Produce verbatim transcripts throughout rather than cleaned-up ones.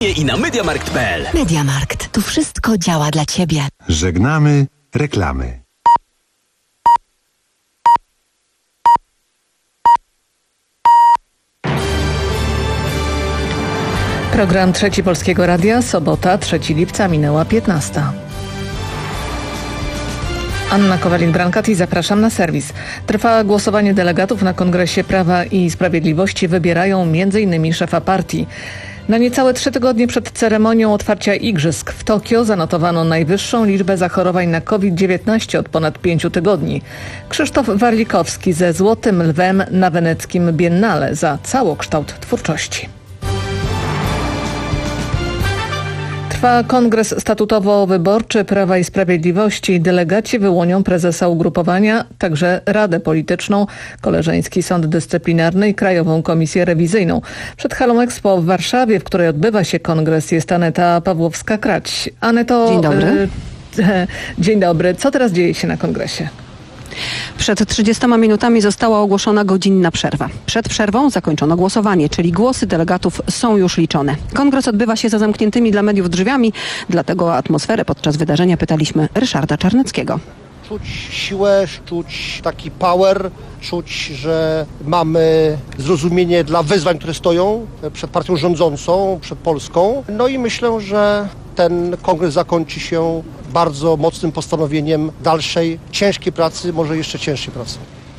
I na Mediamarkt kropka pe el. Mediamarkt. Tu wszystko działa dla Ciebie. Żegnamy reklamy. Program Trzeci Polskiego Radia, sobota, trzeciego lipca, minęła piętnasta. Anna Kowalik-Brankat i zapraszam na serwis. Trwa głosowanie delegatów na Kongresie Prawa i Sprawiedliwości. Wybierają między innymi szefa partii. Na niecałe trzy tygodnie przed ceremonią otwarcia igrzysk w Tokio zanotowano najwyższą liczbę zachorowań na COVID dziewiętnaście od ponad pięciu tygodni. Krzysztof Warlikowski ze Złotym Lwem na weneckim Biennale za całokształt twórczości. Trwa kongres statutowo-wyborczy Prawa i Sprawiedliwości. Delegaci wyłonią prezesa ugrupowania, także Radę Polityczną, Koleżeński Sąd Dyscyplinarny i Krajową Komisję Rewizyjną. Przed halą Expo w Warszawie, w której odbywa się kongres, jest Aneta Pawłowska-Krać. Aneto, dzień dobry. E, dzień dobry. Co teraz dzieje się na kongresie? Przed trzydziestoma minutami została ogłoszona godzinna przerwa. Przed przerwą zakończono głosowanie, czyli głosy delegatów są już liczone. Kongres odbywa się za zamkniętymi dla mediów drzwiami, dlatego o atmosferę podczas wydarzenia pytaliśmy Ryszarda Czarneckiego. Czuć siłę, czuć taki power, czuć, że mamy zrozumienie dla wyzwań, które stoją przed partią rządzącą, przed Polską. No i myślę, że ten kongres zakończy się bardzo mocnym postanowieniem dalszej, ciężkiej pracy, może jeszcze cięższej pracy.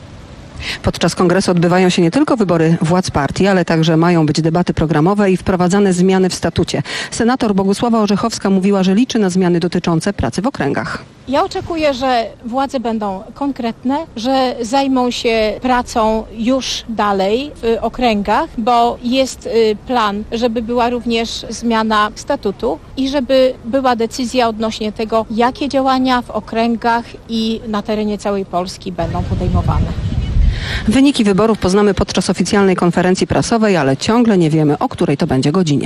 Podczas kongresu odbywają się nie tylko wybory władz partii, ale także mają być debaty programowe i wprowadzane zmiany w statucie. Senator Bogusława Orzechowska mówiła, że liczy na zmiany dotyczące pracy w okręgach. Ja oczekuję, że władze będą konkretne, że zajmą się pracą już dalej w okręgach, bo jest plan, żeby była również zmiana statutu i żeby była decyzja odnośnie tego, jakie działania w okręgach i na terenie całej Polski będą podejmowane. Wyniki wyborów poznamy podczas oficjalnej konferencji prasowej, ale ciągle nie wiemy, o której to będzie godzinie.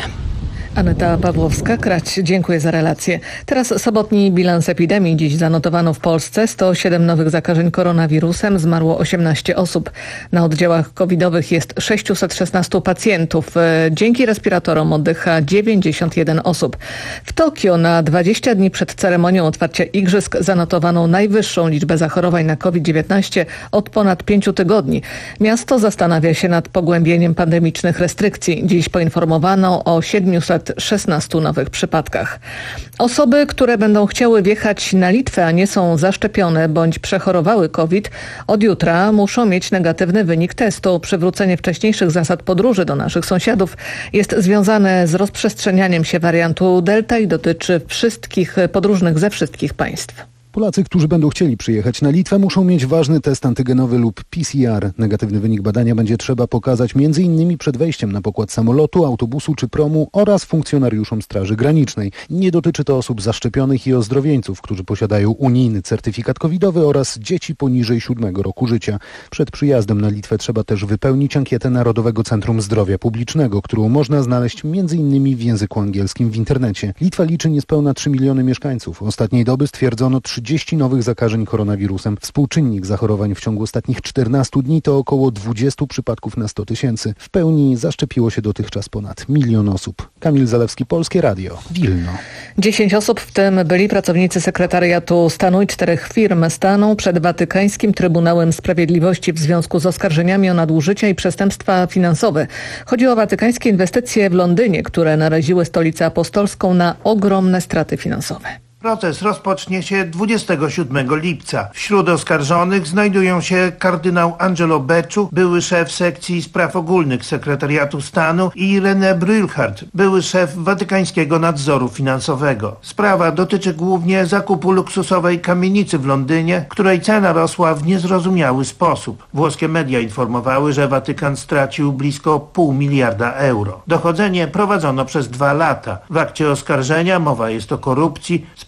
Aneta Pawłowska-Krać, dziękuję za relację. Teraz sobotni bilans epidemii. Dziś zanotowano w Polsce sto siedem nowych zakażeń koronawirusem, zmarło osiemnaście osób. Na oddziałach covidowych jest sześćset szesnaście pacjentów. Dzięki respiratorom oddycha dziewięćdziesiąt jeden osób. W Tokio na dwadzieścia dni przed ceremonią otwarcia igrzysk zanotowano najwyższą liczbę zachorowań na COVID dziewiętnaście od ponad pięciu tygodni. Miasto zastanawia się nad pogłębieniem pandemicznych restrykcji. Dziś poinformowano o siedmiuset szesnastu nowych przypadkach. Osoby, które będą chciały wjechać na Litwę, a nie są zaszczepione bądź przechorowały COVID, od jutra muszą mieć negatywny wynik testu. Przywrócenie wcześniejszych zasad podróży do naszych sąsiadów jest związane z rozprzestrzenianiem się wariantu Delta i dotyczy wszystkich podróżnych ze wszystkich państw. Polacy, którzy będą chcieli przyjechać na Litwę, muszą mieć ważny test antygenowy lub P C R. Negatywny wynik badania będzie trzeba pokazać między innymi przed wejściem na pokład samolotu, autobusu czy promu oraz funkcjonariuszom Straży Granicznej. Nie dotyczy to osób zaszczepionych i ozdrowieńców, którzy posiadają unijny certyfikat covidowy oraz dzieci poniżej siódmego roku życia. Przed przyjazdem na Litwę trzeba też wypełnić ankietę Narodowego Centrum Zdrowia Publicznego, którą można znaleźć między innymi w języku angielskim w internecie. Litwa liczy niespełna trzy miliony mieszkańców. Ostatniej doby stwierdzono trzydzieści nowych zakażeń koronawirusem. Współczynnik zachorowań w ciągu ostatnich czternastu dni to około dwadzieścia przypadków na sto tysięcy. W pełni zaszczepiło się dotychczas ponad milion osób. Kamil Zalewski, Polskie Radio, Wilno. Dziesięć osób, w tym byli pracownicy sekretariatu stanu i czterech firm, staną przed Watykańskim Trybunałem Sprawiedliwości w związku z oskarżeniami o nadużycia i przestępstwa finansowe. Chodzi o watykańskie inwestycje w Londynie, które naraziły stolicę apostolską na ogromne straty finansowe. Proces rozpocznie się dwudziestego siódmego lipca. Wśród oskarżonych znajdują się kardynał Angelo Becciu, były szef sekcji spraw ogólnych Sekretariatu Stanu, i René Brülhart, były szef Watykańskiego Nadzoru Finansowego. Sprawa dotyczy głównie zakupu luksusowej kamienicy w Londynie, której cena rosła w niezrozumiały sposób. Włoskie media informowały, że Watykan stracił blisko pół miliarda euro. Dochodzenie prowadzono przez dwa lata. W akcie oskarżenia mowa jest o korupcji,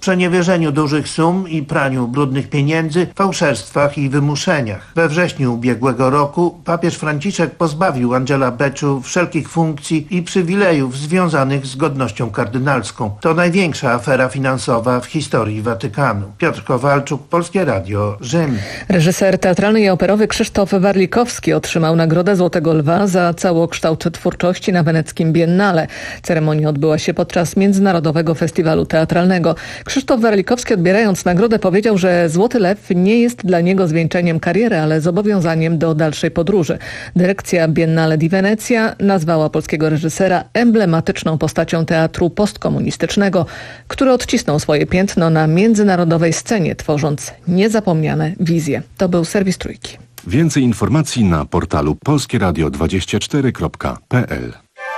sprzeniewierzeniu dużych sum i praniu brudnych pieniędzy, fałszerstwach i wymuszeniach. We wrześniu ubiegłego roku papież Franciszek pozbawił Angela Becciu wszelkich funkcji i przywilejów związanych z godnością kardynalską. To największa afera finansowa w historii Watykanu. Piotr Kowalczuk, Polskie Radio, Rzym. Reżyser teatralny i operowy Krzysztof Warlikowski otrzymał Nagrodę Złotego Lwa za całokształt twórczości na weneckim Biennale. Ceremonia odbyła się podczas Międzynarodowego Festiwalu Teatralnego. Krzysztof Warlikowski, odbierając nagrodę, powiedział, że Złoty Lew nie jest dla niego zwieńczeniem kariery, ale zobowiązaniem do dalszej podróży. Dyrekcja Biennale di Venezia nazwała polskiego reżysera emblematyczną postacią teatru postkomunistycznego, który odcisnął swoje piętno na międzynarodowej scenie, tworząc niezapomniane wizje. To był serwis Trójki. Więcej informacji na portalu polskieradio dwadzieścia cztery kropka p l.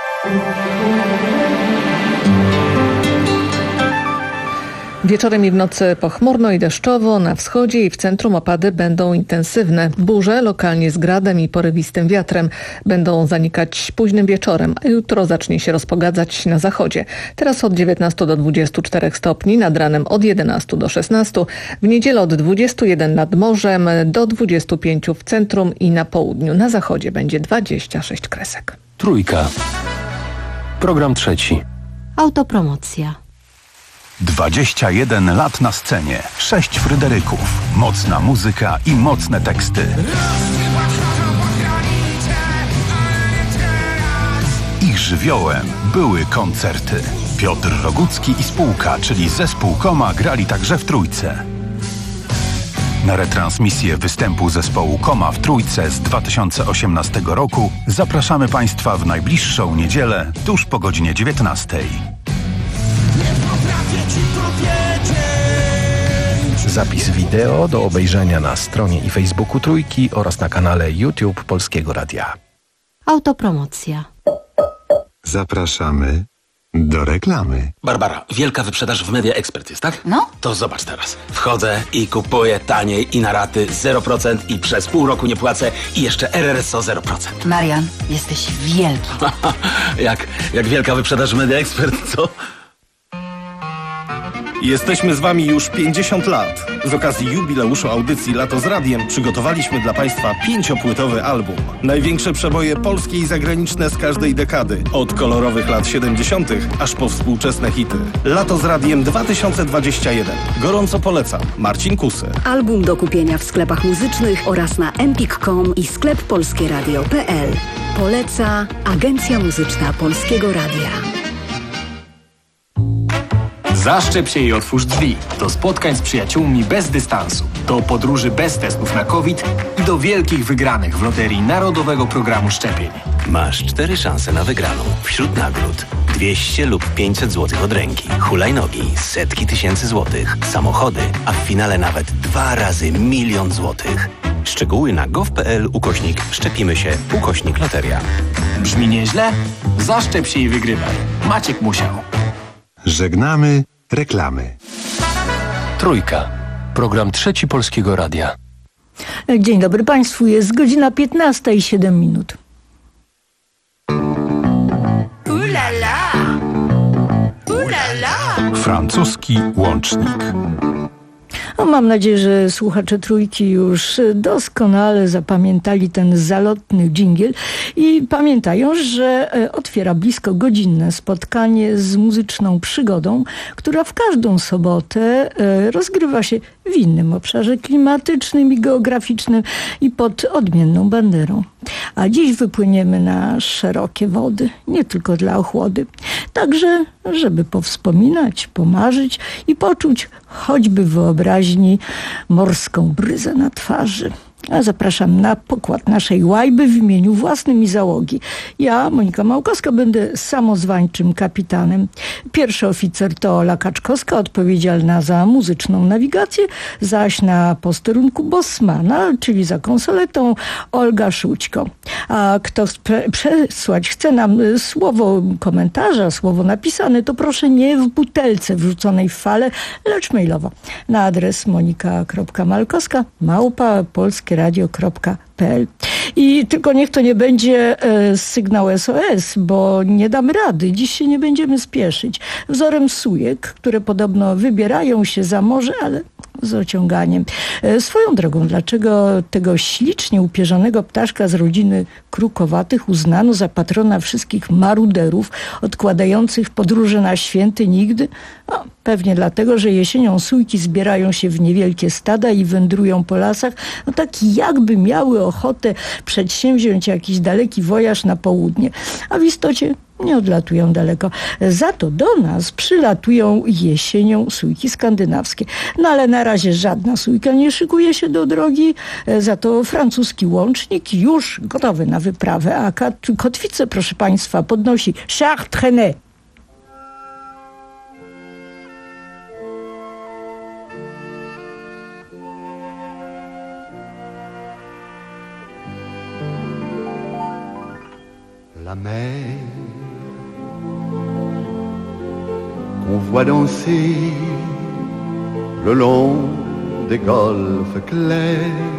Wieczorem i w nocy pochmurno i deszczowo, na wschodzie i w centrum opady będą intensywne. Burze, lokalnie z gradem i porywistym wiatrem, będą zanikać późnym wieczorem, a jutro zacznie się rozpogadzać na zachodzie. Teraz od dziewiętnastu do dwudziestu czterech stopni, nad ranem od jedenastu do szesnastu, w niedzielę od dwudziestu jeden nad morzem do dwudziestu pięciu w centrum i na południu. Na zachodzie będzie dwadzieścia sześć kresek. Trójka. Program trzeci. Autopromocja. dwadzieścia jeden lat na scenie, sześć Fryderyków, mocna muzyka i mocne teksty. Ich żywiołem były koncerty. Piotr Rogucki i spółka, czyli zespół Koma, grali także w Trójce. Na retransmisję występu zespołu Koma w Trójce z dwa tysiące osiemnastego roku zapraszamy Państwa w najbliższą niedzielę tuż po godzinie dziewiętnastej. Zapis wideo do obejrzenia na stronie i Facebooku Trójki oraz na kanale YouTube Polskiego Radia. Autopromocja. Zapraszamy do reklamy. Barbara, wielka wyprzedaż w Media Expert jest, tak? No. To zobacz teraz. Wchodzę i kupuję taniej i na raty zero procent i przez pół roku nie płacę i jeszcze R R S O zero procent. Marian, jesteś wielki. jak, jak wielka wyprzedaż w Media Expert, co? Jesteśmy z Wami już pięćdziesiąt lat. Z okazji jubileuszu audycji Lato z Radiem przygotowaliśmy dla Państwa pięciopłytowy album. Największe przeboje polskie i zagraniczne z każdej dekady. Od kolorowych lat siedemdziesiątych aż po współczesne hity. Lato z Radiem dwa tysiące dwadzieścia jeden. Gorąco polecam. Marcin Kusy. Album do kupienia w sklepach muzycznych oraz na empik kropka com i sklep polskieradio kropka p l. Poleca Agencja Muzyczna Polskiego Radia. Zaszczep się i otwórz drzwi. Do spotkań z przyjaciółmi bez dystansu. Do podróży bez testów na COVID i do wielkich wygranych w loterii Narodowego Programu Szczepień. Masz cztery szanse na wygraną. Wśród nagród dwieście lub pięćset złotych od ręki, hulajnogi, setki tysięcy złotych, samochody, a w finale nawet dwa razy milion złotych. Szczegóły na gov kropka p l ukośnik szczepimy się ukośnik loteria. Brzmi nieźle? Zaszczep się i wygrywaj. Maciek musiał. Żegnamy reklamy. Trójka. Program trzeci Polskiego Radia. Dzień dobry Państwu. Jest godzina piętnasta i siedem minut. Ulala! Ulala! Francuski łącznik. No, mam nadzieję, że słuchacze Trójki już doskonale zapamiętali ten zalotny dżingiel i pamiętają, że otwiera blisko godzinne spotkanie z muzyczną przygodą, która w każdą sobotę rozgrywa się w innym obszarze klimatycznym i geograficznym i pod odmienną banderą. A dziś wypłyniemy na szerokie wody, nie tylko dla ochłody. Także, żeby powspominać, pomarzyć i poczuć choćby w wyobraźni morską bryzę na twarzy. A zapraszam na pokład naszej łajby w imieniu własnym i załogi. Ja, Monika Małkowska, będę samozwańczym kapitanem. Pierwszy oficer to Ola Kaczkowska, odpowiedzialna za muzyczną nawigację, zaś na posterunku Bosmana, czyli za konsoletą, Olga Szućko. A kto spre- przesłać chce nam słowo komentarza, słowo napisane, to proszę nie w butelce wrzuconej w falę, lecz mailowo na adres monika kropka malkowska małpa polskie polskieradio kropka p l. I tylko niech to nie będzie e, sygnał S O S, bo nie damy rady. Dziś się nie będziemy spieszyć. Wzorem sujek, które podobno wybierają się za morze, ale z ociąganiem. E, swoją drogą, dlaczego tego ślicznie upierzonego ptaszka z rodziny krukowatych uznano za patrona wszystkich maruderów odkładających podróże na święty nigdy? No, pewnie dlatego, że jesienią sujki zbierają się w niewielkie stada i wędrują po lasach, no tak jakby miały ochotę przedsięwziąć jakiś daleki wojaż na południe, a w istocie nie odlatują daleko. Za to do nas przylatują jesienią sujki skandynawskie. No ale na razie żadna sujka nie szykuje się do drogi, za to francuski łącznik już gotowy na wyprawę, a kotwicę, proszę państwa, podnosi Charles Trenet. La mer qu'on voit danser le long des golfes clairs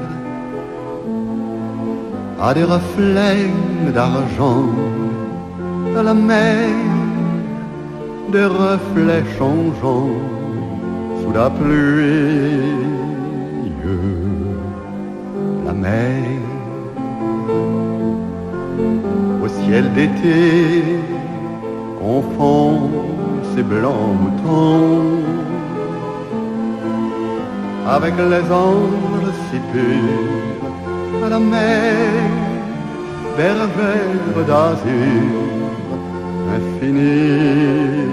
a des reflets d'argent à la mer, des reflets changeants sous la pluie. La mer au ciel d'été confond ses blancs moutons avec les anges si purs à la mer, bergère d'azur infinie.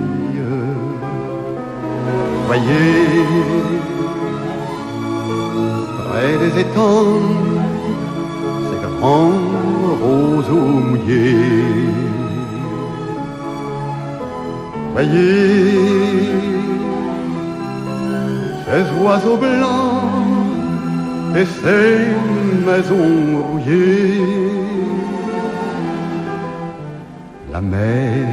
Voyez près des étangs ces grands roseaux mouillés. Voyez ces oiseaux blancs et ces maisons rouillées. La mer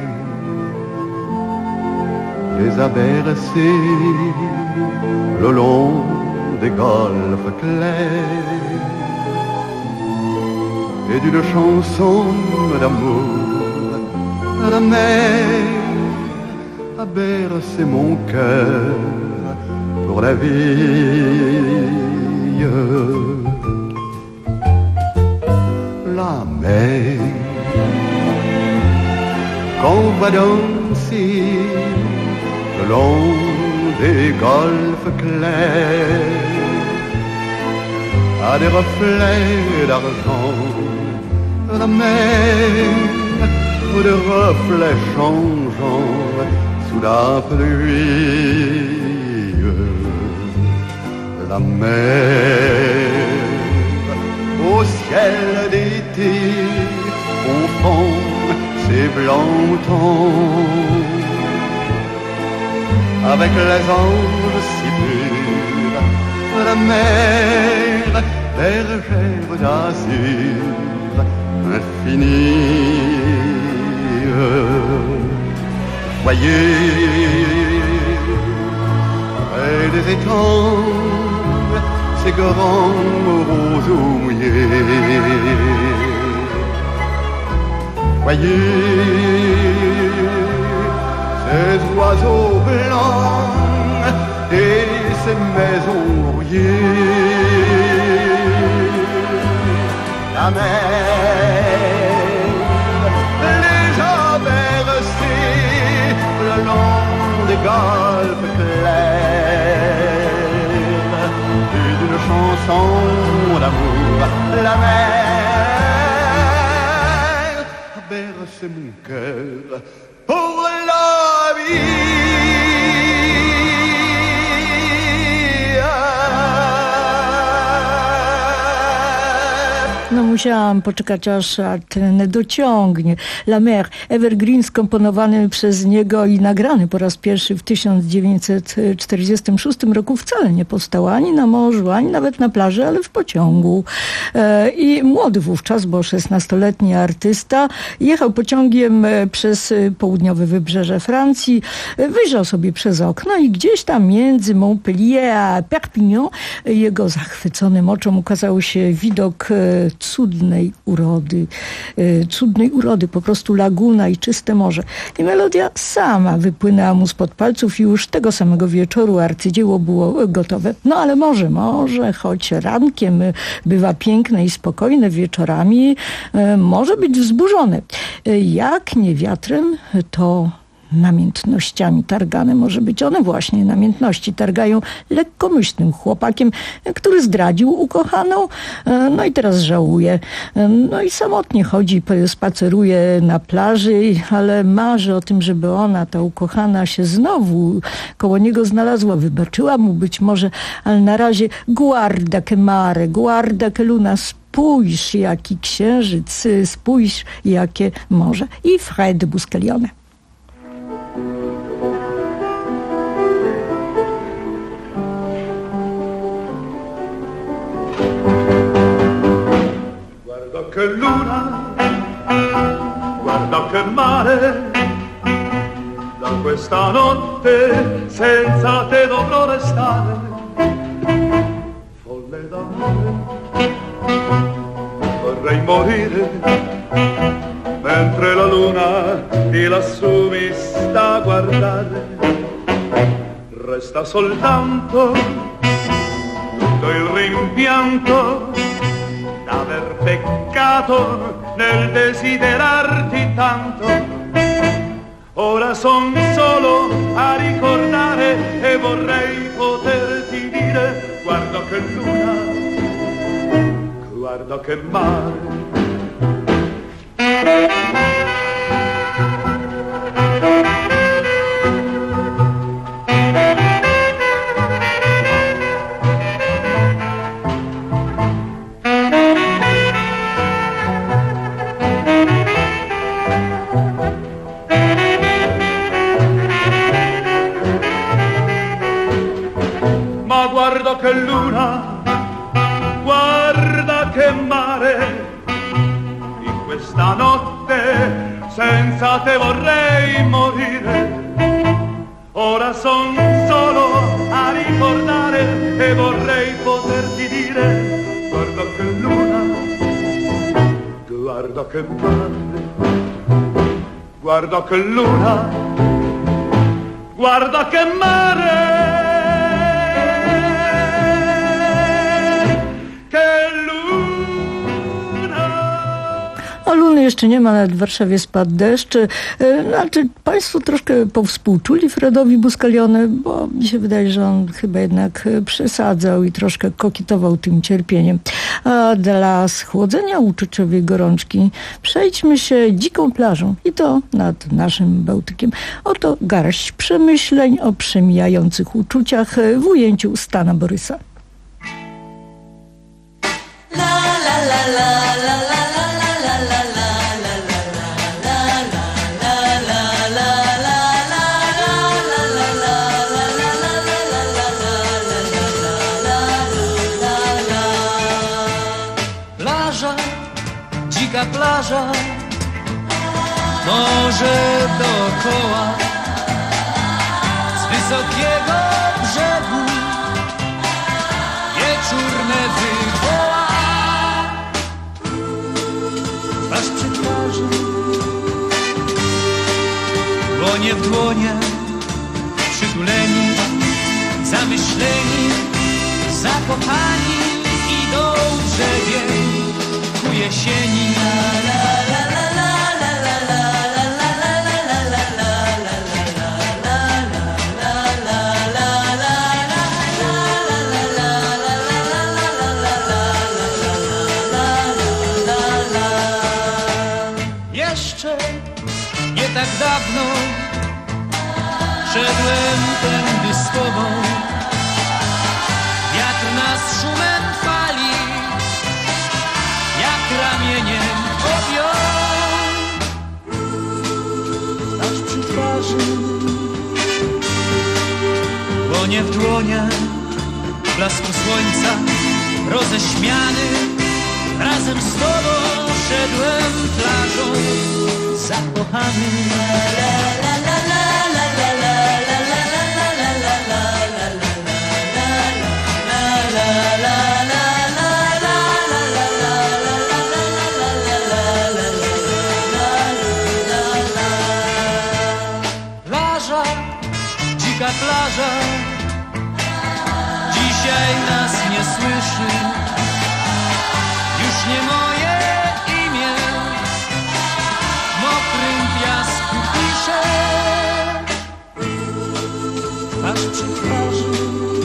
les a bercés le long des golfes clairs et d'une chanson d'amour à la mer a bercé mon cœur pour la vie. La mer qu'on va danser le long des golfes clairs a des reflets d'argent. La mer de reflets changeants sous la pluie. La mer au ciel d'été confond ses blancs tons avec les anges si purs. La mer bergère d'azur infinie. Voyez près des étangs ces grands roseaux mouillés. Voyez ces oiseaux blancs et ces maisons rouillées. La mer les a bercés le long des golfes clairs et d'une chanson d'amour. La mer a bercé mon cœur pour la vie. No musiałam poczekać, aż ten dociągnie. La Mer, evergreen skomponowany przez niego i nagrany po raz pierwszy w tysiąc dziewięćset czterdziestym szóstym roku wcale nie powstał ani na morzu, ani nawet na plaży, ale w pociągu. I młody wówczas, bo szesnastoletni artysta, jechał pociągiem przez południowe wybrzeże Francji, wyjrzał sobie przez okno i gdzieś tam między Montpellier a Perpignan jego zachwyconym oczom ukazał się widok cudnej urody. Cudnej urody, po prostu laguna i czyste morze. I melodia sama wypłynęła mu spod palców i już tego samego wieczoru arcydzieło było gotowe. No ale może, może, choć rankiem bywa piękne i spokojne, wieczorami może być wzburzone. Jak nie wiatrem, to namiętnościami targane. Może być one właśnie namiętności targają lekkomyślnym chłopakiem, który zdradził ukochaną, no i teraz żałuje. No i samotnie chodzi, spaceruje na plaży, ale marzy o tym, żeby ona, ta ukochana, się znowu koło niego znalazła, wybaczyła mu być może, ale na razie guarda che mare, guarda che luna, spójrz jaki księżyc, spójrz jakie morze. I Fred Buscaglione. Guarda che luna, guarda che mare, da questa notte senza te dovrò restare, folle d'amore, vorrei morire, mentre la luna di lassù mi sta a guardare, resta soltanto tutto il rimpianto d'aver peccato nel desiderarti tanto. Ora son solo a ricordare e vorrei poterti dire: guarda che luna, guarda che mare. Guarda che luna, guarda che mare, in questa notte senza te vorrei morire. Ora son solo a ricordare e vorrei poterti dire: guarda che luna, guarda che mare, guarda che luna, guarda che mare. A luny jeszcze nie ma, nawet w Warszawie spadł deszcz. Znaczy, państwo troszkę powspółczuli Fredowi Buscaglione, bo mi się wydaje, że on chyba jednak przesadzał i troszkę kokietował tym cierpieniem. A dla schłodzenia uczuciowej gorączki przejdźmy się dziką plażą i to nad naszym Bałtykiem. Oto garść przemyśleń o przemijających uczuciach w ujęciu Stana Borysa. La, la, la, la, la, la. Plaża, morze dookoła, z wysokiego brzegu wieczórne wywoła. Twarz przy twarzy, dłonie w dłonie, przytuleni, zamyśleni, zakochani idą brzegiem ku jesieni. Jeszcze nie tak dawno szedłem tędy z tobą. Wiatr nas szumem fali, jak ran dłonie w dłoniach, w blasku słońca roześmiany. Razem z tobą szedłem plażą zakochany. Plaża, dzika plaża, dzisiaj nas nie słyszy. Już nie moje imię w mokrym piasku piszę. Twarz przy twarzy,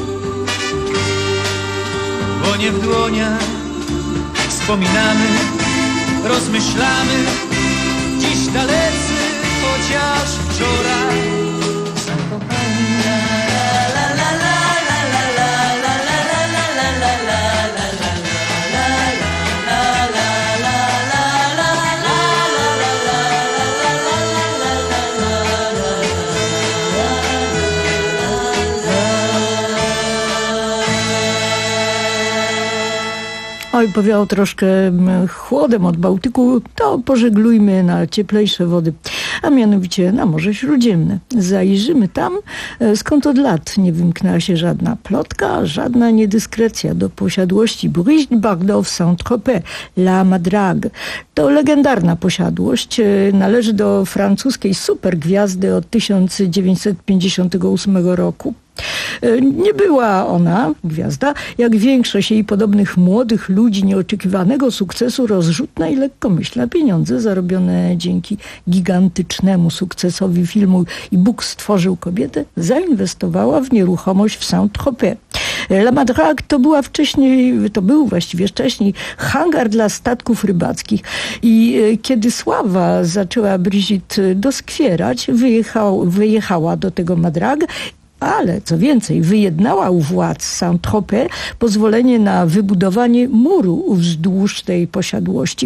dłonie w dłoniach, wspominamy, rozmyślamy. Dziś dalecy, chociaż wczoraj zakochani. Oj, powiało troszkę chłodem od Bałtyku, to pożeglujmy na cieplejsze wody, a mianowicie na Morze Śródziemne. Zajrzymy tam, skąd od lat nie wymknęła się żadna plotka, żadna niedyskrecja do posiadłości Brigitte Bardot w Saint-Tropez, La Madrague. To legendarna posiadłość, należy do francuskiej supergwiazdy od tysiąc dziewięćset pięćdziesiątego ósmego roku. Nie była ona, gwiazda, jak większość jej podobnych młodych ludzi nieoczekiwanego sukcesu, rozrzutna i lekkomyślna. Pieniądze zarobione dzięki gigantycznemu sukcesowi filmu I Bóg stworzył kobietę zainwestowała w nieruchomość w Saint-Tropez. La Madrague to była wcześniej, to był właściwie wcześniej hangar dla statków rybackich i kiedy sława zaczęła Brigitte doskwierać, wyjechał, wyjechała do tego Madrague. Ale co więcej, wyjednała u władz Saint-Tropez pozwolenie na wybudowanie muru wzdłuż tej posiadłości,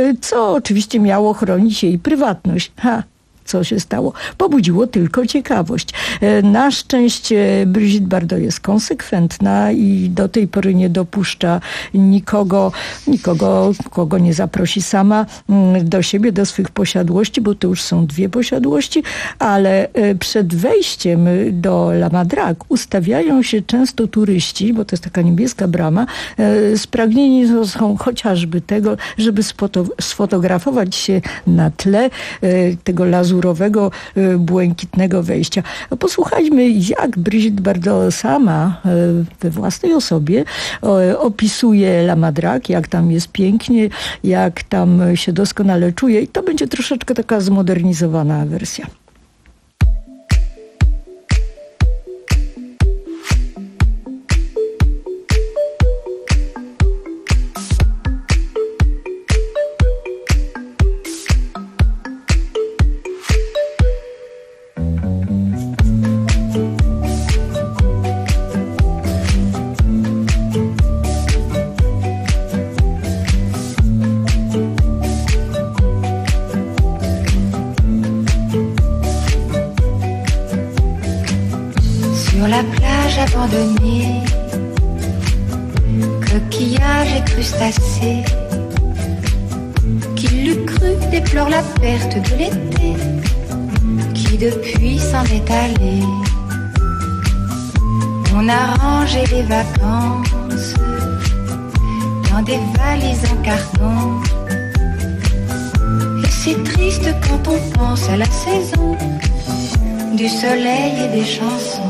co oczywiście miało chronić jej prywatność. Ha! Co się stało? Pobudziło tylko ciekawość. Na szczęście Brigitte Bardot jest konsekwentna i do tej pory nie dopuszcza nikogo, nikogo, kogo nie zaprosi sama do siebie, do swych posiadłości, bo to już są dwie posiadłości, ale przed wejściem do La Madrague ustawiają się często turyści, bo to jest taka niebieska brama, spragnieni są chociażby tego, żeby sfotografować się na tle tego lazurowego, błękitnego wejścia. Posłuchajmy, jak Brigitte Bardot sama we własnej osobie opisuje La Madrague, jak tam jest pięknie, jak tam się doskonale czuje i to będzie troszeczkę taka zmodernizowana wersja. Abandonnés, coquillages et crustacés, qui l'eût cru déplore la perte de l'été, qui depuis s'en est allé. On a rangé les vacances dans des valises en carton, et c'est triste quand on pense à la saison du soleil et des chansons.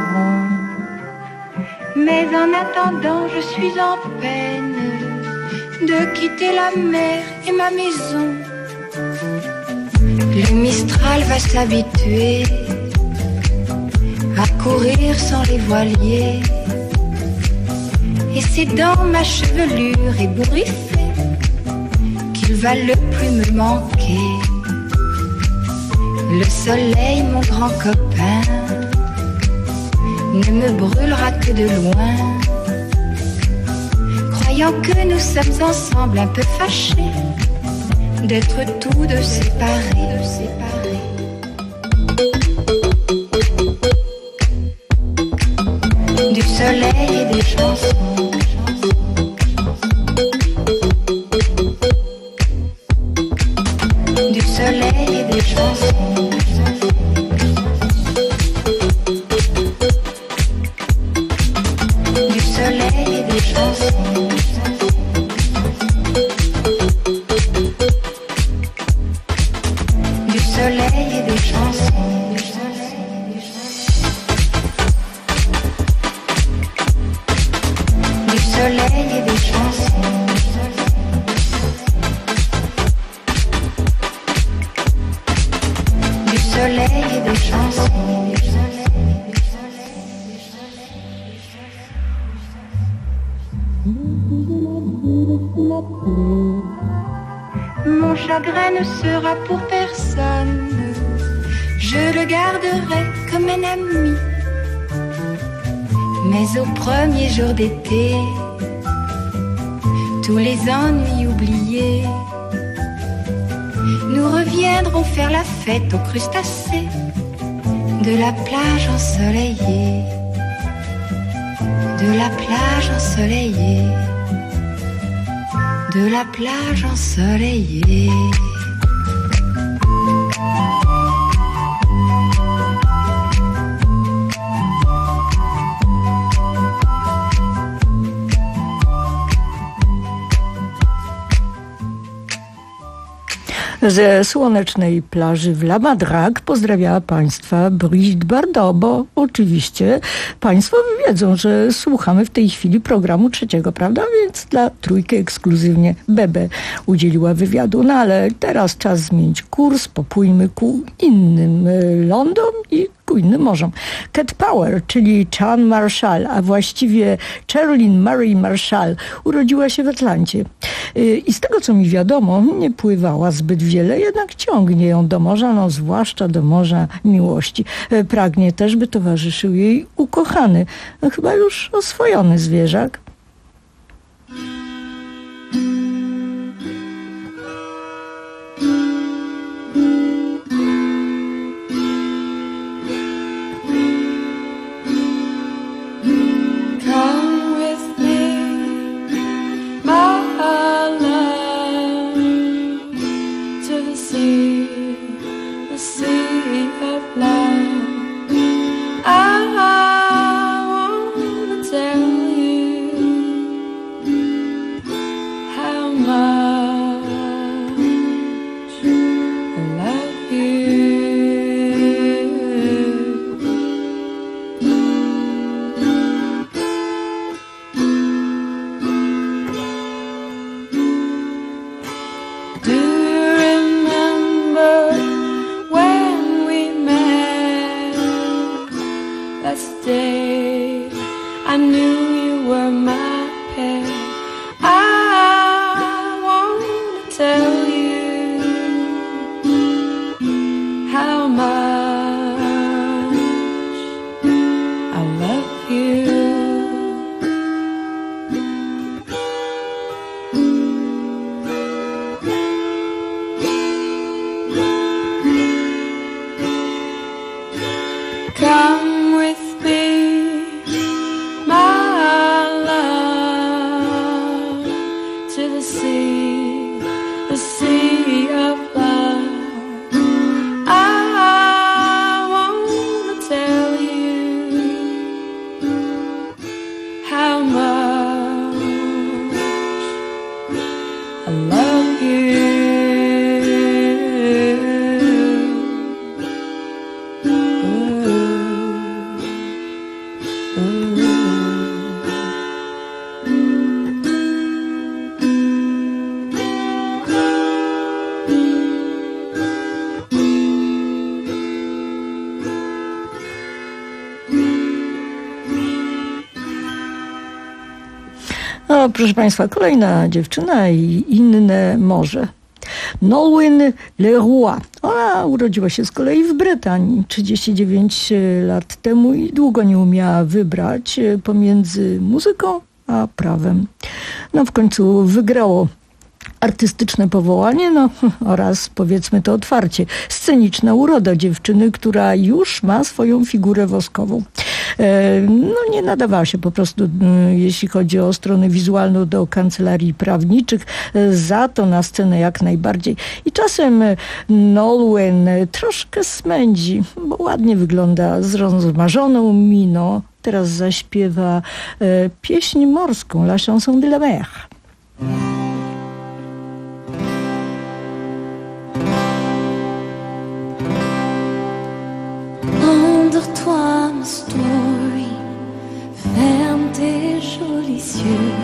Mais en attendant, je suis en peine. de quitter la mer et ma maison. Le Mistral va s'habituer à courir sans les voiliers. Et c'est dans ma chevelure ébouriffée qu'il va le plus me manquer. Le soleil, mon grand copain, ne me brûlera que de loin. Croyant que nous sommes ensemble un peu fâchés d'être tous deux séparés, de séparés. Du soleil et des chansons. Du soleil et des chansons. Du soleil et des chansons. Du soleil et des chansons. Du soleil et des chansons. Du soleil et des chansons. Mon chagrin ne sera pour personne, je le garderai comme un ami. Mais au premier jour d'été, tous les ennuis oubliés, nous reviendrons faire la fête aux crustacés de la plage ensoleillée, de la plage ensoleillée, de la plage ensoleillée. Ze słonecznej plaży w La Madrague pozdrawiała Państwa Brigitte Bardot, bo oczywiście Państwo wiedzą, że słuchamy w tej chwili programu trzeciego, prawda? Więc dla Trójki ekskluzywnie Bebe udzieliła wywiadu. No ale teraz czas zmienić kurs, popójmy ku innym lądom i ku innym morzom. Cat Power, czyli Chan Marshall, a właściwie Cherilyn Murray Marshall, urodziła się w Atlancie. I z tego, co mi wiadomo, nie pływała zbyt wiele, jednak ciągnie ją do morza, no zwłaszcza do morza miłości. Pragnie też, by towarzyszył jej ukochany, no, chyba już oswojony zwierzak. No, proszę Państwa, kolejna dziewczyna i inne morze. Nolwenn Leroy. Ona urodziła się z kolei w Brytanii trzydzieści dziewięć lat temu i długo nie umiała wybrać pomiędzy muzyką a prawem. No w końcu wygrało artystyczne powołanie, no oraz, powiedzmy to otwarcie, sceniczna uroda dziewczyny, która już ma swoją figurę woskową. E, no nie nadawała się po prostu, jeśli chodzi o stronę wizualną, do kancelarii prawniczych, za to na scenę jak najbardziej. I czasem Nolwenn troszkę smędzi, bo ładnie wygląda z rozmarzoną miną. Teraz zaśpiewa e, pieśń morską, La chanson de la mer. Endors-toi, ma story, ferme tes jolis yeux,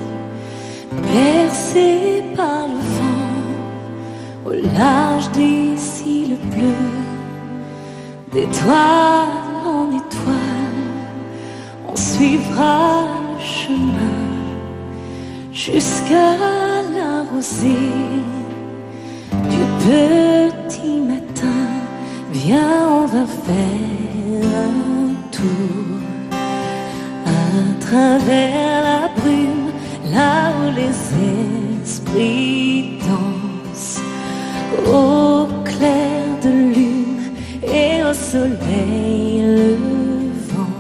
bercé par le vent, au large des îles bleues, d'étoile en étoile, on suivra le chemin jusqu'à la rosée du petit matin. Viens, on va faire un tour à travers la brume, là où les esprits dansent, au clair de lune et au soleil levant.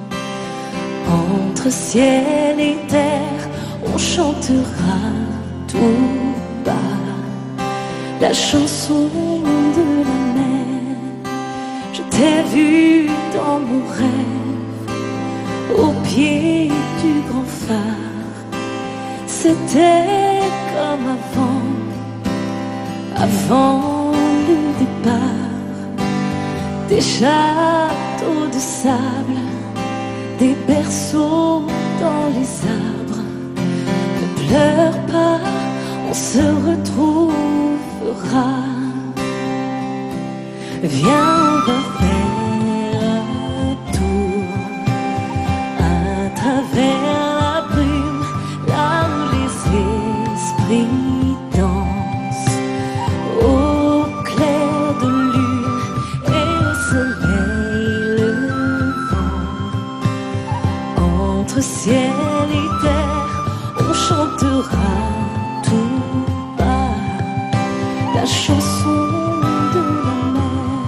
Entre ciel et terre, on chantera tout bas la chanson de la mer. Je t'ai vu dans mon rêve, au pied du grand phare. C'était comme avant, avant le départ. Des châteaux de sable, des berceaux dans les arbres. Ne pleure pas, on se retrouvera. Viens, on va faire un tour à travers la brume, là où les esprits dansent, au clair de lune et au soleil levant. Entre ciel et terre, on chantera tout bas la chanson de la mer.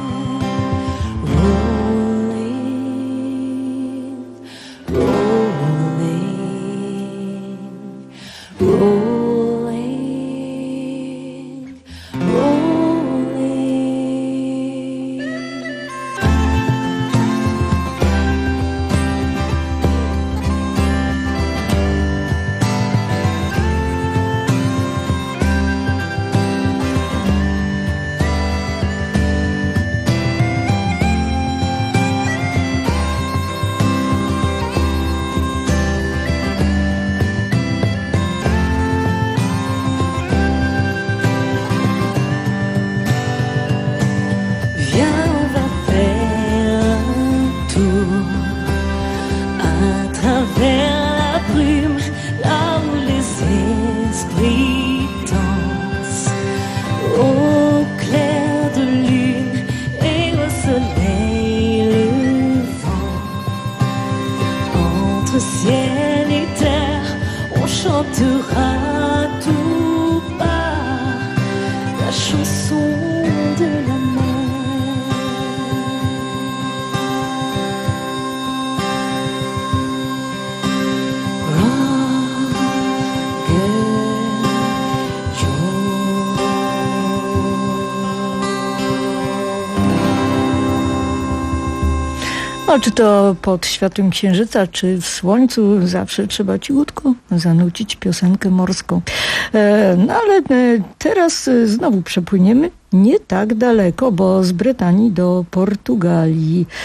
No, czy to pod światłem księżyca, czy w słońcu, zawsze trzeba cichutko zanucić piosenkę morską. E, no ale e, teraz znowu przepłyniemy nie tak daleko, bo z Brytanii do Portugalii.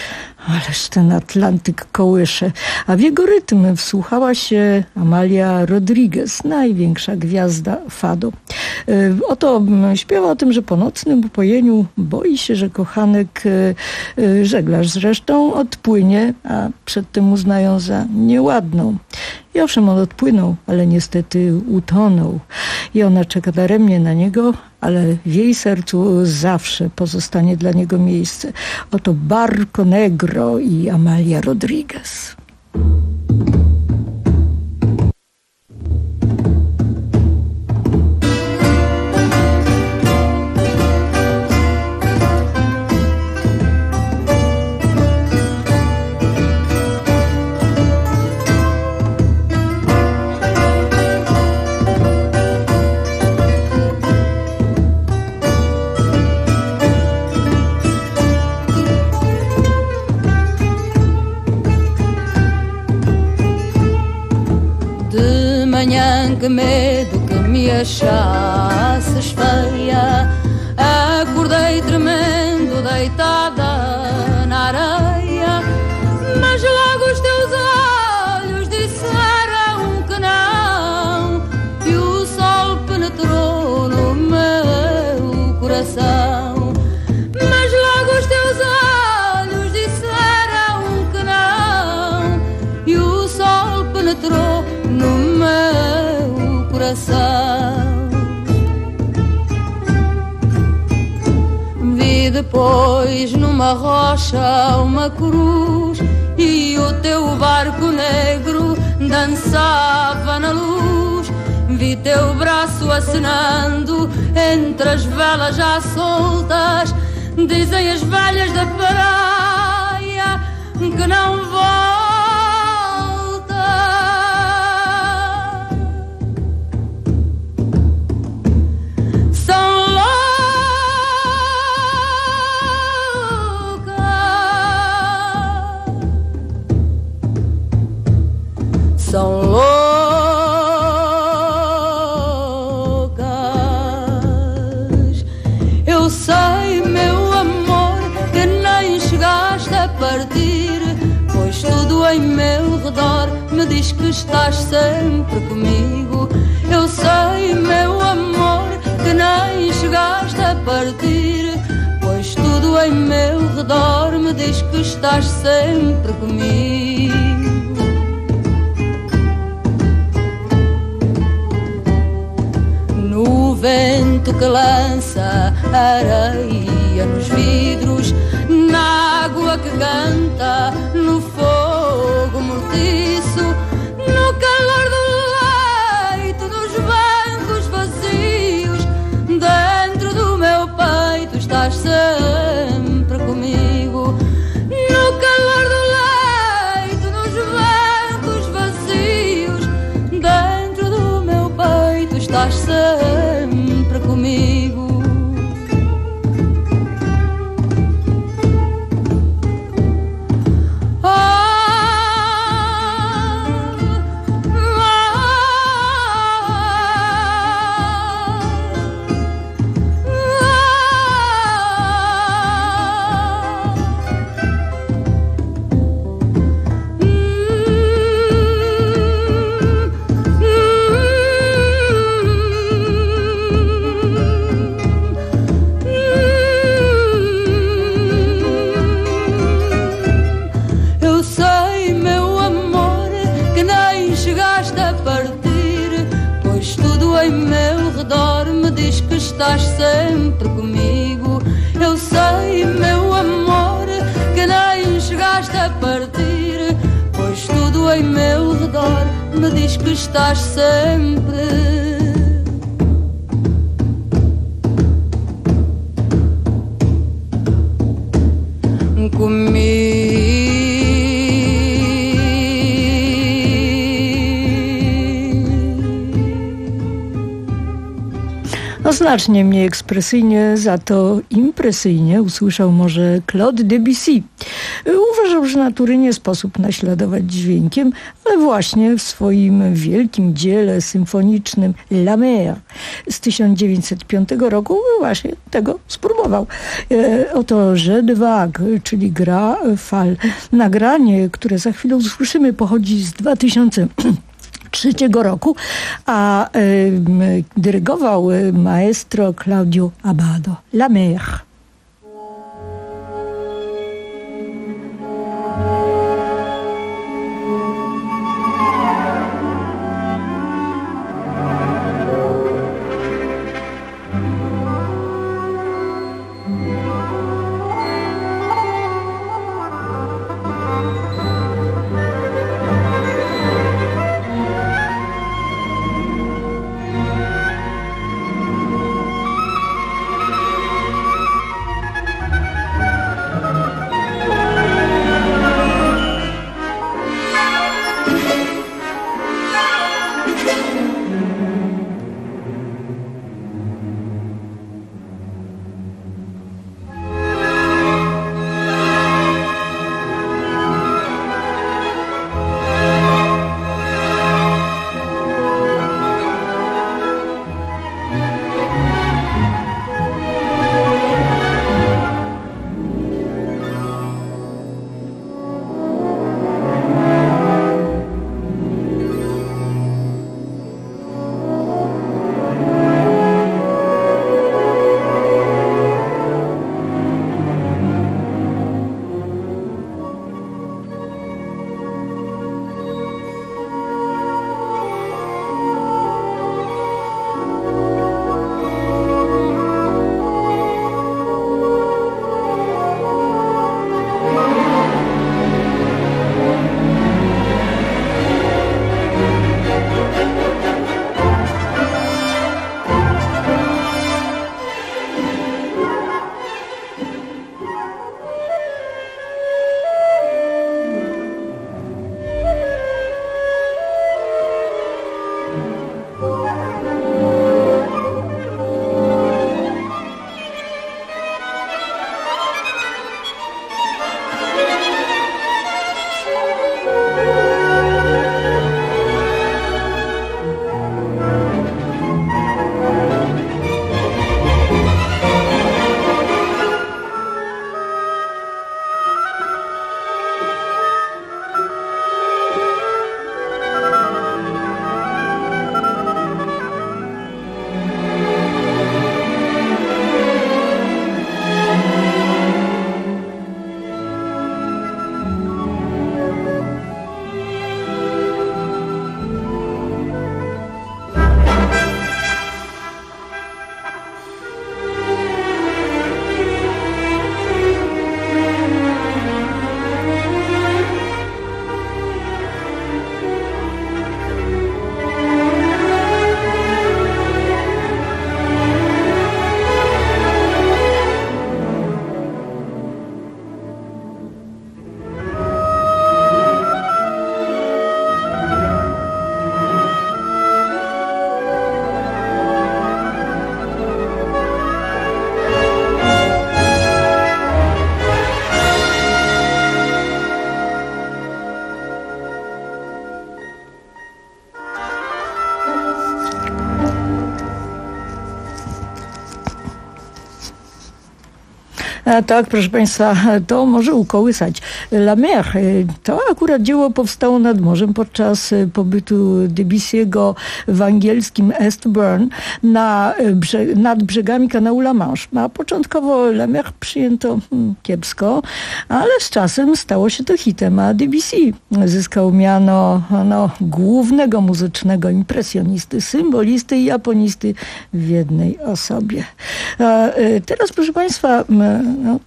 Ależ ten Atlantyk kołysze. A w jego rytm wsłuchała się Amalia Rodriguez, największa gwiazda fado. Oto śpiewa o tym, że po nocnym upojeniu boi się, że kochanek, żeglarz zresztą, odpłynie, a przedtem uznają za nieładną. I owszem, on odpłynął, ale niestety utonął. I ona czeka daremnie na niego, ale w jej sercu zawsze pozostanie dla niego miejsce. Oto Barco Negro i Amalia Rodriguez. Que medo que me achasses feia. Acordei tremendo, deitada na areia, mas logo os teus olhos disseram que não, e o sol penetrou no meu coração. Mas logo os teus olhos disseram que não, e o sol penetrou no meu coração. Vi depois numa rocha uma cruz, e o teu barco negro dançava na luz. Vi teu braço acenando entre as velas já soltas. Dizem as velhas da praia que não volta. São loucas. Eu sei, meu amor, que nem chegaste a partir, pois tudo em meu redor me diz que estás sempre comigo. Eu sei, meu amor, que nem chegaste a partir, pois tudo em meu redor me diz que estás sempre comigo. No vento que lança areia nos vidros, na água que canta, no fogo mortiço, no calor do leito, nos bancos vazios, dentro do meu peito estás sempre comigo. No calor do leito, nos bancos vazios, dentro do meu peito estás sempre comigo. Estás sempre comigo. Eu sei, meu amor, que nem chegaste a partir, pois tudo em meu redor me diz que estás sempre comigo. No, znacznie mniej ekspresyjnie, za to impresyjnie usłyszał może Claude Debussy. Uważał, że natury nie sposób naśladować dźwiękiem, ale właśnie w swoim wielkim dziele symfonicznym La Mer z tysiąc dziewięćset piątego roku właśnie tego spróbował. E, oto Jeu de Vague, czyli gra fal. Nagranie, które za chwilę usłyszymy, pochodzi z dwa tysiące trzeciego roku, a y, dyrygował maestro Claudio Abbado. La Mer. A tak, proszę Państwa, to może ukołysać. La Mer, to akurat dzieło powstało nad morzem podczas pobytu Debussy'ego w angielskim Eastbourne na brze- nad brzegami kanału La Manche. A początkowo La Mer przyjęto hmm, kiepsko, ale z czasem stało się to hitem, a Debussy zyskał miano no, głównego muzycznego impresjonisty, symbolisty i japonisty w jednej osobie. A teraz, proszę Państwa, no,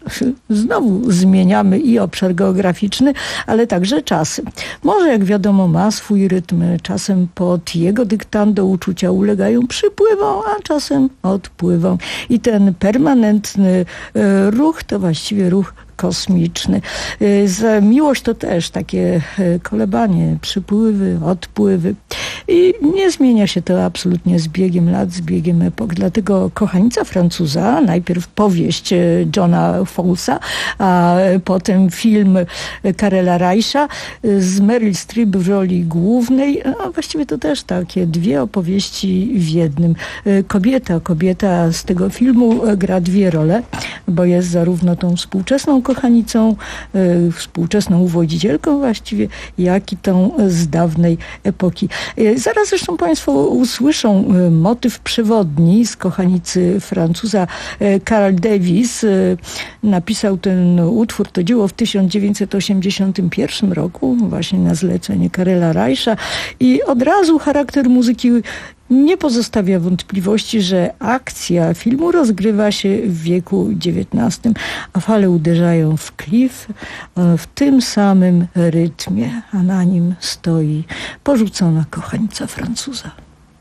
znowu zmieniamy i obszar geograficzny, ale także czasy. Morze, jak wiadomo, ma swój rytm. Czasem pod jego dyktando uczucia ulegają przypływom, a czasem odpływom. I ten permanentny ruch to właściwie ruch kosmiczny. Miłość to też takie kolebanie, przypływy, odpływy. I nie zmienia się to absolutnie z biegiem lat, z biegiem epok. Dlatego Kochanica Francuza, najpierw powieść Johna Fowlesa, a potem film Karela Reicha z Meryl Streep w roli głównej. A właściwie to też takie dwie opowieści w jednym. Kobieta, kobieta z tego filmu gra dwie role, bo jest zarówno tą współczesną kochanicą, współczesną uwodzicielką właściwie, jak i tą z dawnej epoki. Zaraz zresztą Państwo usłyszą motyw przewodni z Kochanicy Francuza. Carl Davis napisał ten utwór, to dzieło w tysiąc dziewięćset osiemdziesiątym pierwszym roku, właśnie na zlecenie Karela Reicha, i od razu charakter muzyki nie pozostawia wątpliwości, że akcja filmu rozgrywa się w wieku dziewiętnastym, a fale uderzają w klif w tym samym rytmie, a na nim stoi porzucona kochanica Francuza.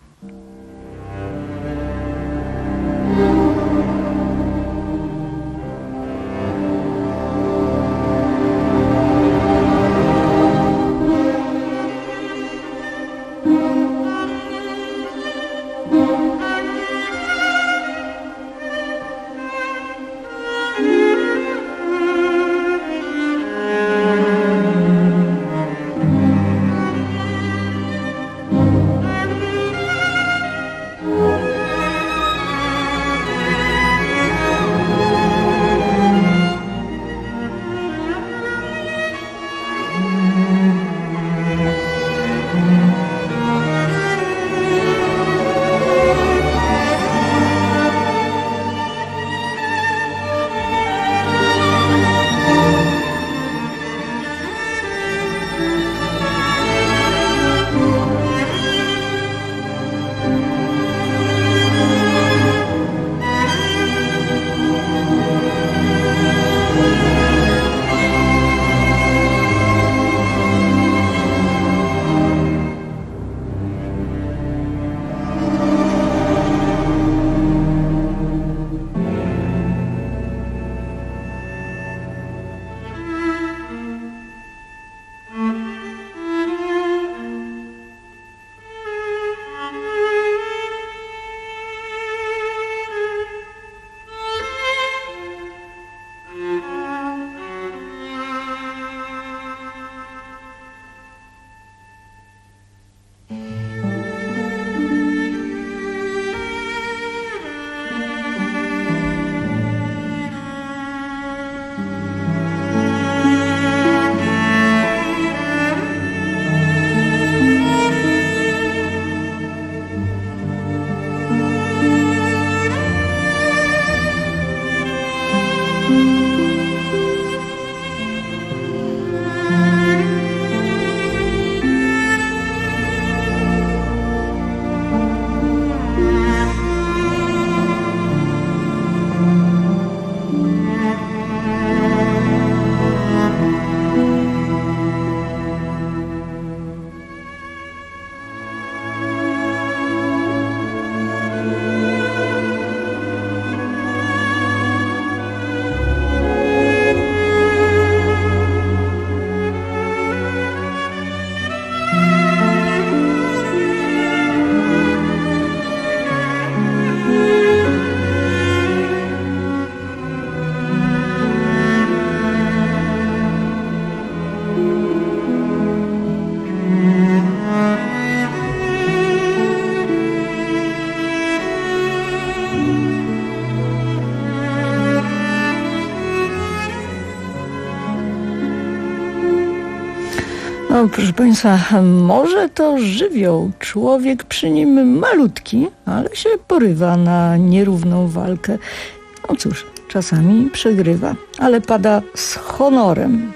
No, proszę Państwa, może to żywioł. Człowiek przy nim malutki, ale się porywa na nierówną walkę. No cóż, czasami przegrywa, ale pada z honorem.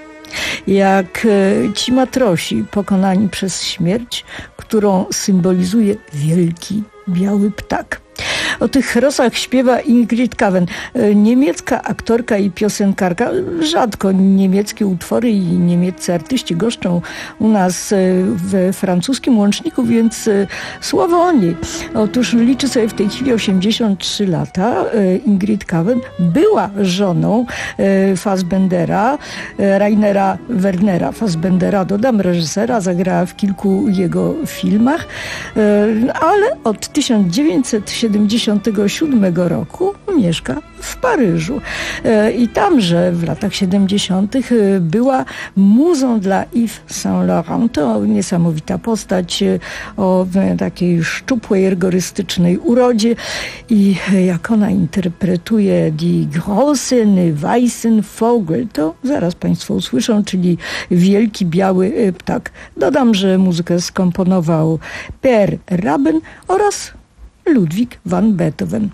Jak ci matrosi pokonani przez śmierć, którą symbolizuje wielki biały ptak. O tych herosach śpiewa Ingrid Kawen, niemiecka aktorka i piosenkarka. Rzadko niemieckie utwory i niemieccy artyści goszczą u nas w francuskim łączniku, więc słowo o niej. Otóż liczy sobie w tej chwili osiemdziesiąt trzy lata. Ingrid Kawen była żoną Fassbendera, Rainera Wernera Fassbendera, dodam, reżysera, zagrała w kilku jego filmach, ale od tysiąc dziewięćset siedemdziesiątego siódmego roku mieszka w Paryżu. I tamże w latach siedemdziesiątych była muzą dla Yves Saint Laurent. To niesamowita postać o takiej szczupłej, rygorystycznej urodzie i jak ona interpretuje Die großen weißen Vogel, to zaraz Państwo usłyszą, czyli wielki biały ptak. Dodam, że muzykę skomponował Per Rabben oraz Ludwig van Beethoven.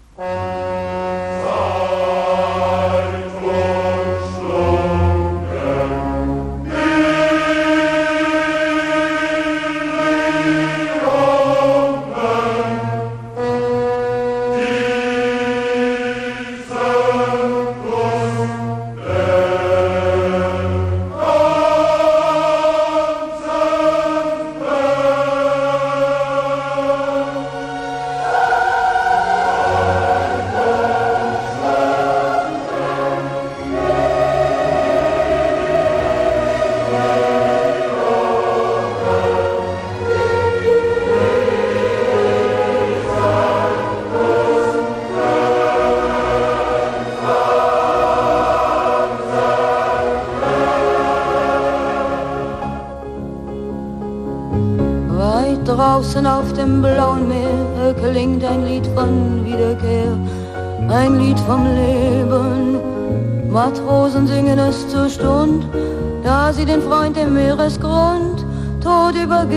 Draußen auf dem blauen Meer klingt ein Lied von Wiederkehr, ein Lied vom Leben. Matrosen singen es zur Stund, da sie den Freund im Meeresgrund tot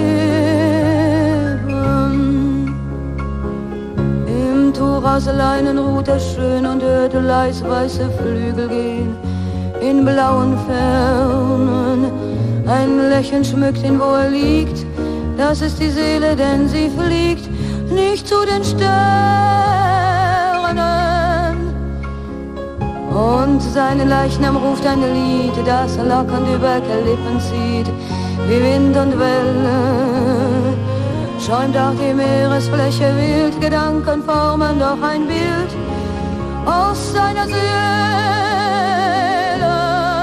übergeben. Im Tuch aus Leinen ruht er schön und hört leis weiße Flügel gehen in blauen Fernen. Ein Lächeln schmückt ihn, wo er liegt. Das ist die Seele, denn sie fliegt nicht zu den Sternen. Und seinen Leichnam ruft ein Lied, das lockend über Lippen zieht, wie Wind und Welle. Schäumt auch die Meeresfläche wild, Gedanken formen doch ein Bild aus seiner Seele.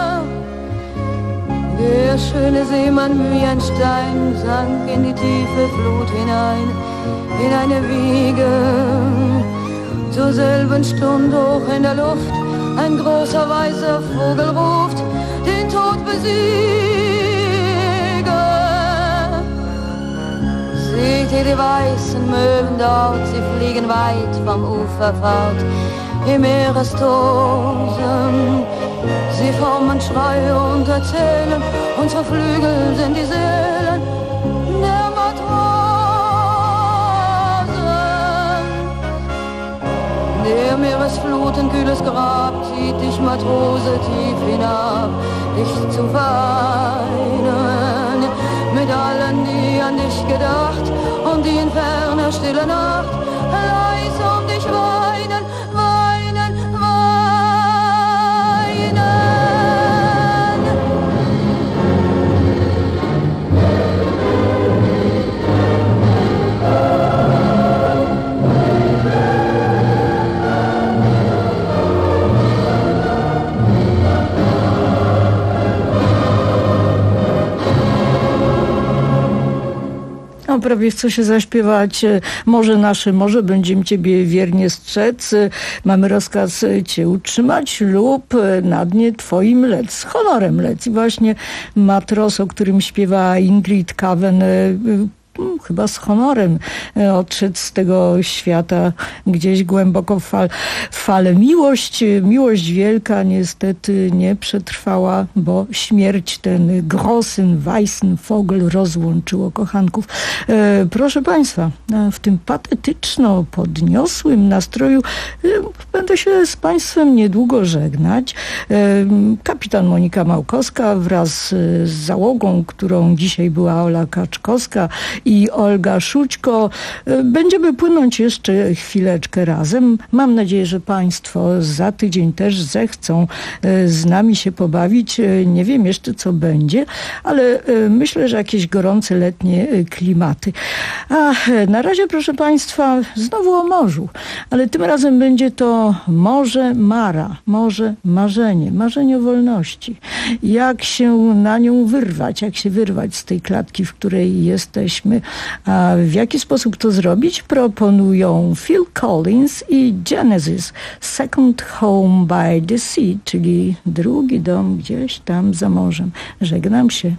Der schöne Seemann wie ein Stein sank in die tiefe Flut hinein, in eine Wiege. Zur selben Stunde hoch in der Luft ein großer weißer Vogel ruft, den Tod besiege. Seht ihr die weißen Möwen dort, sie fliegen weit vom Ufer fort, im Meerestosen. Sie formen Schreie und erzählen, unsere Flügel sind die Seelen der Matrosen. Der Meeresfluten kühles Grab zieht dich, Matrose, tief hinab, dich zu weinen. Mit allen, die an dich gedacht und die in ferner stille Nacht leis um dich weinen, weinen, weinen. No, prawie chce się zaśpiewać Morze nasze morze, będziemy Ciebie wiernie strzec, mamy rozkaz Cię utrzymać lub na dnie Twoim lec, z honorem lec. I właśnie matros, o którym śpiewa Ingrid Kawen, chyba z honorem odszedł z tego świata gdzieś głęboko w, fal, w fale. Miłość, miłość wielka niestety nie przetrwała, bo śmierć, ten großen weißen Vogel rozłączyło kochanków. E, proszę Państwa, w tym patetyczno-podniosłym nastroju e, będę się z Państwem niedługo żegnać. E, kapitan Monika Małkowska wraz z załogą, którą dzisiaj była Ola Kaczkowska i Olga Szućko. Będziemy płynąć jeszcze chwileczkę razem. Mam nadzieję, że Państwo za tydzień też zechcą z nami się pobawić. Nie wiem jeszcze, co będzie, ale myślę, że jakieś gorące letnie klimaty. A na razie, proszę Państwa, znowu o morzu, ale tym razem będzie to Morze Mara, Morze Marzenie, marzenie o wolności. Jak się na nią wyrwać, jak się wyrwać z tej klatki, w której jesteśmy. A w jaki sposób to zrobić? Proponują Phil Collins i Genesis, Second Home by the Sea, czyli drugi dom gdzieś tam za morzem. Żegnam się.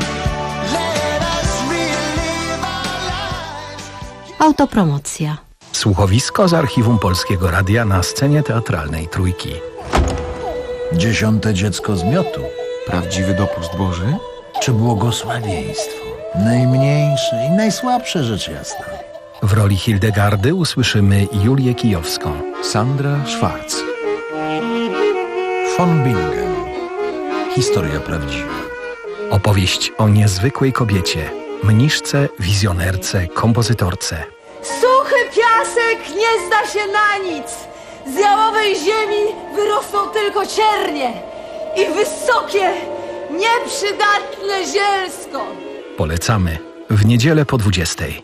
Autopromocja. Słuchowisko z archiwum Polskiego Radia na scenie teatralnej Trójki. Dziesiąte dziecko z miotu. Prawdziwy dopust Boży? Czy błogosławieństwo? Najmniejsze i najsłabsze, rzecz jasna. W roli Hildegardy usłyszymy Julię Kijowską. Sandra Schwarz. Von Bingen. Historia prawdziwa. Opowieść o niezwykłej kobiecie, mniszce, wizjonerce, kompozytorce. Suchy piasek nie zda się na nic. Z jałowej ziemi wyrosną tylko ciernie i wysokie, nieprzydatne zielsko. Polecamy w niedzielę po dwudziestej.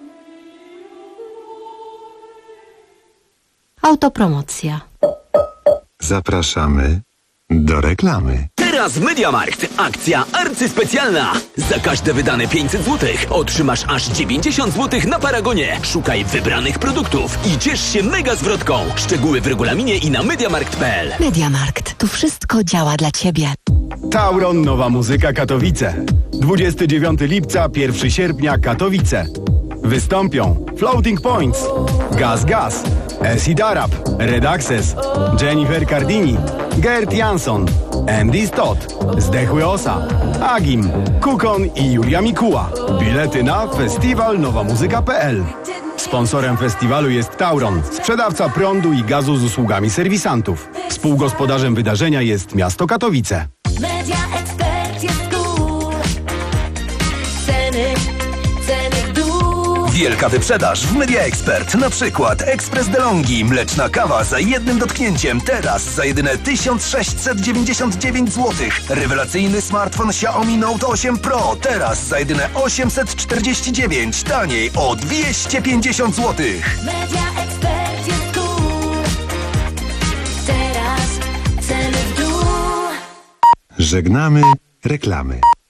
Autopromocja. Zapraszamy do reklamy. Teraz MediaMarkt. Akcja arcyspecjalna. Za każde wydane pięćset złotych otrzymasz aż dziewięćdziesiąt złotych na Paragonie. Szukaj wybranych produktów i ciesz się mega zwrotką. Szczegóły w regulaminie i na mediamarkt kropka p l. MediaMarkt. Tu wszystko działa dla Ciebie. Tauron Nowa Muzyka Katowice. dwudziestego dziewiątego lipca, pierwszego sierpnia Katowice. Wystąpią Floating Points, Gaz Gaz, Acid Arab, Red Access, Jennifer Cardini, Gert Jansson, Andy Stott, Zdechły Osa, Agim, Kukon i Julia Mikuła. Bilety na festiwal nowa muzyka kropka p l. Sponsorem festiwalu jest Tauron, sprzedawca prądu i gazu z usługami serwisantów. Współgospodarzem wydarzenia jest miasto Katowice. Media Expert jest cool. Ceny, ceny w dół. Wielka wyprzedaż w Media Expert. Na przykład Ekspres DeLonghi, mleczna kawa za jednym dotknięciem. Teraz za jedyne tysiąc sześćset dziewięćdziesiąt dziewięć złotych. Rewelacyjny smartfon Xiaomi Note osiem Pro. Teraz za jedyne osiemset czterdzieści dziewięć. Taniej o dwieście pięćdziesiąt złotych. Media Expert jest cool. Teraz ceny w dół. Żegnamy reklamy.